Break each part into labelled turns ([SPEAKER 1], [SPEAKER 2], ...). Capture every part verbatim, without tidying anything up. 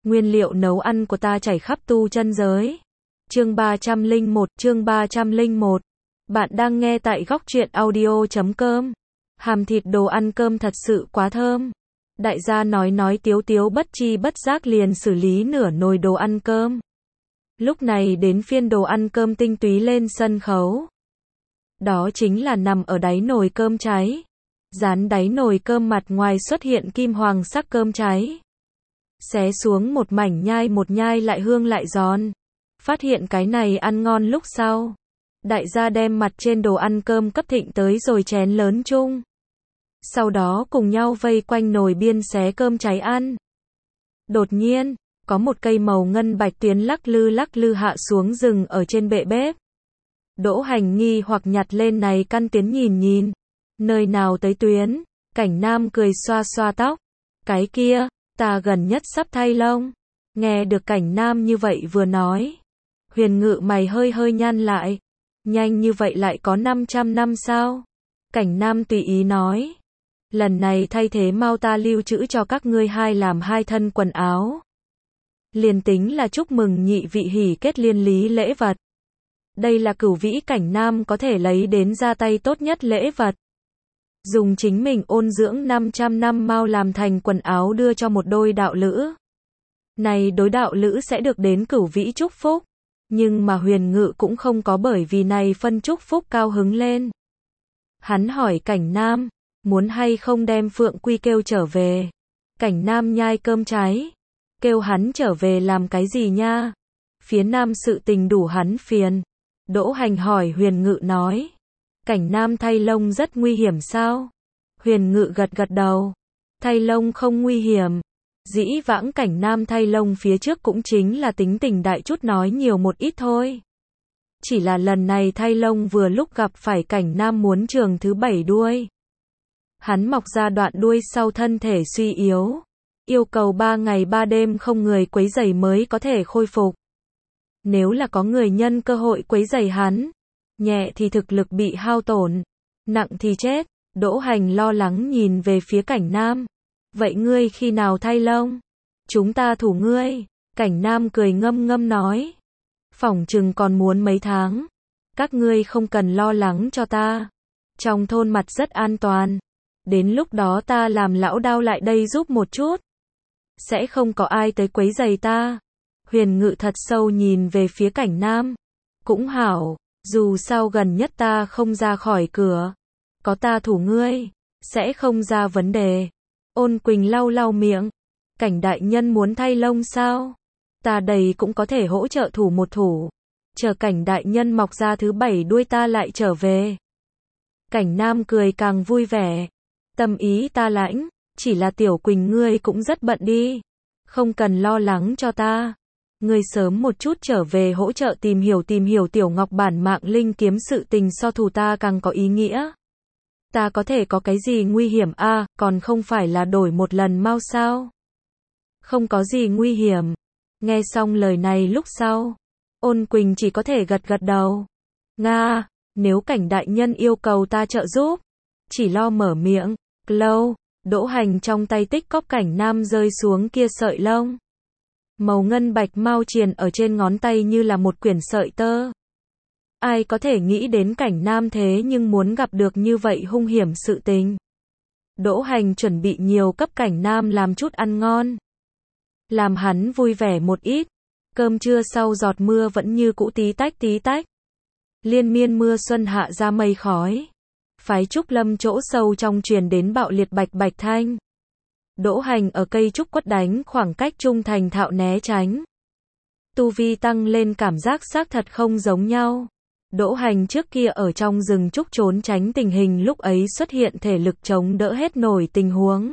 [SPEAKER 1] Nguyên liệu nấu ăn của ta chảy khắp tu chân giới. Chương ba trăm lẻ một, chương ba trăm lẻ một. Bạn đang nghe tại góc truyện audio chấm com. Hàm thịt đồ ăn cơm thật sự quá thơm. Đại gia nói nói tiếu tiếu bất chi bất giác liền xử lý nửa nồi đồ ăn cơm. Lúc này đến phiên đồ ăn cơm tinh túy lên sân khấu. Đó chính là nằm ở đáy nồi cơm cháy. Dán đáy nồi cơm mặt ngoài xuất hiện kim hoàng sắc cơm cháy. Xé xuống một mảnh nhai một nhai lại hương lại giòn. Phát hiện cái này ăn ngon lúc sau. Đại gia đem mặt trên đồ ăn cơm cấp thịnh tới rồi chén lớn chung. Sau đó cùng nhau vây quanh nồi biên xé cơm cháy ăn. Đột nhiên, có một cây màu ngân bạch tuyến lắc lư lắc lư hạ xuống rừng ở trên bệ bếp. Đỗ Hành nghi hoặc nhặt lên này căn tuyến nhìn nhìn. Nơi nào tới tuyến? Cảnh Nam cười xoa xoa tóc. Cái kia, ta gần nhất sắp thay lông. Nghe được Cảnh Nam như vậy vừa nói. Huyền Ngự mày hơi hơi nhăn lại. Nhanh như vậy lại có năm trăm năm sao? Cảnh Nam tùy ý nói. Lần này thay thế mau ta lưu trữ cho các ngươi hai làm hai thân quần áo. Liền tính là chúc mừng nhị vị hỉ kết liên lý lễ vật. Đây là cửu vĩ Cảnh Nam có thể lấy đến ra tay tốt nhất lễ vật. Dùng chính mình ôn dưỡng năm trăm năm mau làm thành quần áo đưa cho một đôi đạo lữ. Này đối đạo lữ sẽ được đến cửu vĩ chúc phúc. Nhưng mà Huyền Ngự cũng không có bởi vì này phân chúc phúc cao hứng lên. Hắn hỏi Cảnh Nam, muốn hay không đem Phượng Quy kêu trở về. Cảnh Nam nhai cơm cháy. Kêu hắn trở về làm cái gì nha? Phía Nam sự tình đủ hắn phiền. Đỗ Hành hỏi Huyền Ngự nói. Cảnh Nam thay lông rất nguy hiểm sao? Huyền Ngự gật gật đầu. Thay lông không nguy hiểm. Dĩ vãng Cảnh Nam thay lông phía trước cũng chính là tính tình đại chút nói nhiều một ít thôi. Chỉ là lần này thay lông vừa lúc gặp phải Cảnh Nam muốn trường thứ bảy đuôi. Hắn mọc ra đoạn đuôi sau thân thể suy yếu. Yêu cầu ba ngày ba đêm không người quấy rầy mới có thể khôi phục. Nếu là có người nhân cơ hội quấy rầy hắn, nhẹ thì thực lực bị hao tổn, nặng thì chết. Đỗ Hành lo lắng nhìn về phía Cảnh Nam. Vậy ngươi khi nào thay lông? Chúng ta thủ ngươi. Cảnh Nam cười ngâm ngâm nói. Phỏng chừng còn muốn mấy tháng. Các ngươi không cần lo lắng cho ta. Trong thôn mặt rất an toàn. Đến lúc đó ta làm lão đao lại đây giúp một chút. Sẽ không có ai tới quấy rầy ta. Huyền Ngự thật sâu nhìn về phía Cảnh Nam. Cũng hảo, dù sao gần nhất ta không ra khỏi cửa. Có ta thủ ngươi, sẽ không ra vấn đề. Ôn Quỳnh lau lau miệng. Cảnh đại nhân muốn thay lông sao? Ta đầy cũng có thể hỗ trợ thủ một thủ. Chờ Cảnh đại nhân mọc ra thứ bảy đuôi ta lại trở về. Cảnh Nam cười càng vui vẻ. Tâm ý ta lãnh, chỉ là Tiểu Quỳnh ngươi cũng rất bận đi. Không cần lo lắng cho ta. Ngươi sớm một chút trở về hỗ trợ tìm hiểu tìm hiểu Tiểu Ngọc bản mạng linh kiếm sự tình so thủ ta càng có ý nghĩa. Ta có thể có cái gì nguy hiểm a, à, còn không phải là đổi một lần mau sao? Không có gì nguy hiểm. Nghe xong lời này lúc sau, Ôn Quỳnh chỉ có thể gật gật đầu. Nga, nếu Cảnh đại nhân yêu cầu ta trợ giúp, chỉ lo mở miệng. Lâu, Đỗ Hành trong tay tích cóp Cảnh Nam rơi xuống kia sợi lông. Màu ngân bạch mau triền ở trên ngón tay như là một quyển sợi tơ. Ai có thể nghĩ đến Cảnh Nam thế nhưng muốn gặp được như vậy hung hiểm sự tình. Đỗ Hành chuẩn bị nhiều cấp Cảnh Nam làm chút ăn ngon. Làm hắn vui vẻ một ít. Cơm trưa sau giọt mưa vẫn như cũ tí tách tí tách. Liên miên mưa xuân hạ ra mây khói. Phái trúc lâm chỗ sâu trong truyền đến bạo liệt bạch bạch thanh. Đỗ Hành ở cây trúc quất đánh khoảng cách trung thành thạo né tránh. Tu vi tăng lên cảm giác xác thật không giống nhau. Đỗ Hành trước kia ở trong rừng trúc trốn tránh tình hình lúc ấy xuất hiện thể lực chống đỡ hết nổi tình huống.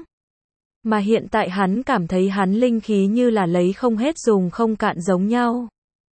[SPEAKER 1] Mà hiện tại hắn cảm thấy hắn linh khí như là lấy không hết dùng không cạn giống nhau.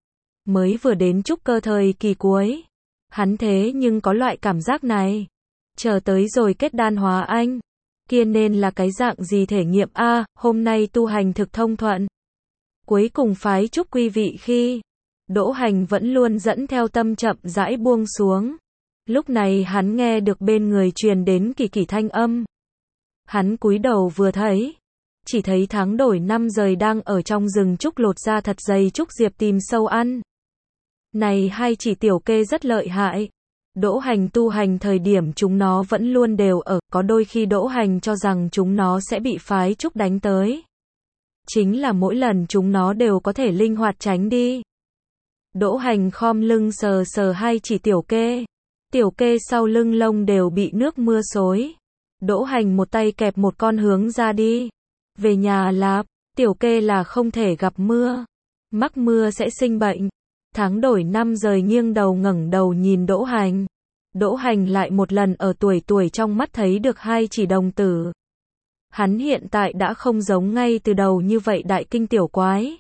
[SPEAKER 1] Mới vừa đến trúc cơ thời kỳ cuối. Hắn thế nhưng có loại cảm giác này. Chờ tới rồi kết đan hóa anh. Kia nên là cái dạng gì thể nghiệm a, à, hôm nay tu hành thực thông thuận. Cuối cùng phái trúc quy vị khi. Đỗ Hành vẫn luôn dẫn theo tâm chậm rãi buông xuống. Lúc này hắn nghe được bên người truyền đến kỳ kỳ thanh âm. Hắn cúi đầu vừa thấy. chỉ thấy tháng đổi năm rời đang ở trong rừng trúc lột ra thật dày trúc diệp tìm sâu ăn. Này hai chỉ tiểu kê rất lợi hại. Đỗ Hành tu hành thời điểm chúng nó vẫn luôn đều ở, có đôi khi Đỗ Hành cho rằng chúng nó sẽ bị phái trúc đánh tới. Chính là mỗi lần chúng nó đều có thể linh hoạt tránh đi. Đỗ Hành khom lưng sờ sờ hai chỉ tiểu kê. Tiểu kê sau lưng lông đều bị nước mưa xối. Đỗ Hành một tay kẹp một con hướng ra đi. Về nhà lạp, tiểu kê là không thể gặp mưa. Mắc mưa sẽ sinh bệnh. Tháng đổi năm rời nghiêng đầu ngẩng đầu nhìn Đỗ Hành. Đỗ Hành lại một lần ở tuổi tuổi trong mắt thấy được hai chỉ đồng tử. Hắn hiện tại đã không giống ngay từ đầu như vậy đại kinh tiểu quái.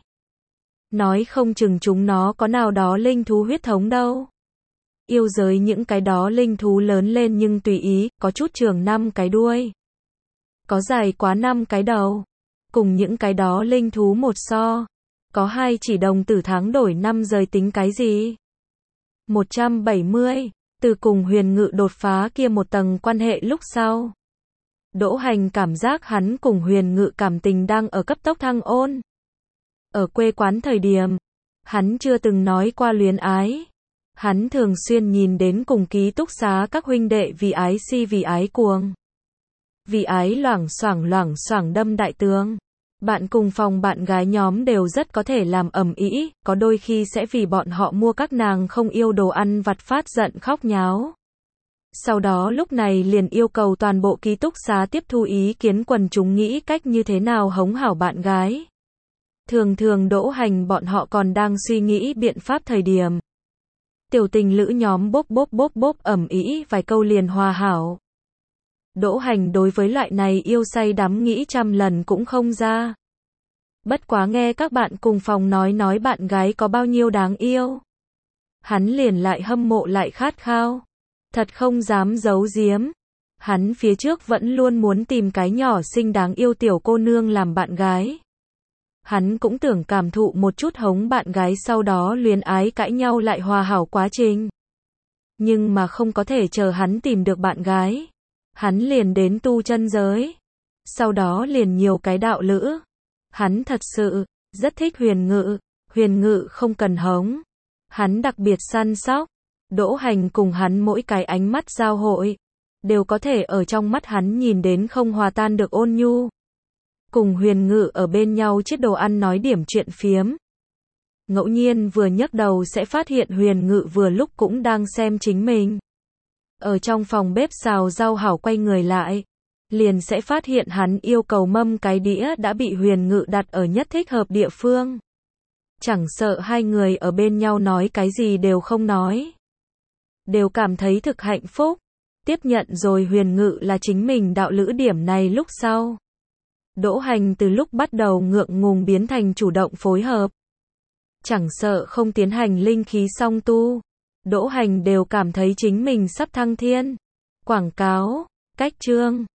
[SPEAKER 1] Nói không chừng chúng nó có nào đó linh thú huyết thống đâu. Yêu giới những cái đó linh thú lớn lên nhưng tùy ý, có chút trường năm cái đuôi. Có dài quá năm cái đầu. Cùng những cái đó linh thú một so. Có hai chỉ đồng tử tháng đổi năm rời tính cái gì? một trăm bảy mươi. Từ cùng Huyền Ngự đột phá kia một tầng quan hệ lúc sau. Đỗ Hành cảm giác hắn cùng Huyền Ngự cảm tình đang ở cấp tốc thăng ôn. Ở quê quán thời điểm, hắn chưa từng nói qua luyến ái. Hắn thường xuyên nhìn đến cùng ký túc xá các huynh đệ vì ái si vì ái cuồng. Vì ái loảng xoảng loảng xoảng đâm đại tướng. Bạn cùng phòng bạn gái nhóm đều rất có thể làm ầm ĩ, có đôi khi sẽ vì bọn họ mua các nàng không yêu đồ ăn vặt phát giận khóc nháo. Sau đó lúc này liền yêu cầu toàn bộ ký túc xá tiếp thu ý kiến quần chúng nghĩ cách như thế nào hống hảo bạn gái. Thường thường Đỗ Hành bọn họ còn đang suy nghĩ biện pháp thời điểm. Tiểu tình lữ nhóm bốp bốp bốp bốp ầm ĩ vài câu liền hòa hảo. Đỗ Hành đối với loại này yêu say đắm nghĩ trăm lần cũng không ra. Bất quá nghe các bạn cùng phòng nói nói bạn gái có bao nhiêu đáng yêu. Hắn liền lại hâm mộ lại khát khao. Thật không dám giấu giếm. Hắn phía trước vẫn luôn muốn tìm cái nhỏ xinh đáng yêu tiểu cô nương làm bạn gái. Hắn cũng tưởng cảm thụ một chút hống bạn gái sau đó luyến ái cãi nhau lại hòa hảo quá trình. Nhưng mà không có thể chờ hắn tìm được bạn gái. Hắn liền đến tu chân giới. Sau đó liền nhiều cái đạo lữ. Hắn thật sự rất thích Huyền Ngự. Huyền Ngự không cần hống. Hắn đặc biệt săn sóc. Đỗ Hành cùng hắn mỗi cái ánh mắt giao hội. Đều có thể ở trong mắt hắn nhìn đến không hòa tan được ôn nhu. Cùng Huyền Ngự ở bên nhau chiết đồ ăn nói điểm chuyện phiếm. Ngẫu nhiên vừa nhấc đầu sẽ phát hiện Huyền Ngự vừa lúc cũng đang xem chính mình. Ở trong phòng bếp xào rau hảo quay người lại. Liền sẽ phát hiện hắn yêu cầu mâm cái đĩa đã bị Huyền Ngự đặt ở nhất thích hợp địa phương. Chẳng sợ hai người ở bên nhau nói cái gì đều không nói. Đều cảm thấy thực hạnh phúc. Tiếp nhận rồi Huyền Ngự là chính mình đạo lữ điểm này lúc sau. Đỗ Hành từ lúc bắt đầu ngượng ngùng biến thành chủ động phối hợp. Chẳng sợ không tiến hành linh khí song tu. Đỗ Hành đều cảm thấy chính mình sắp thăng thiên. Quảng cáo, cách chương.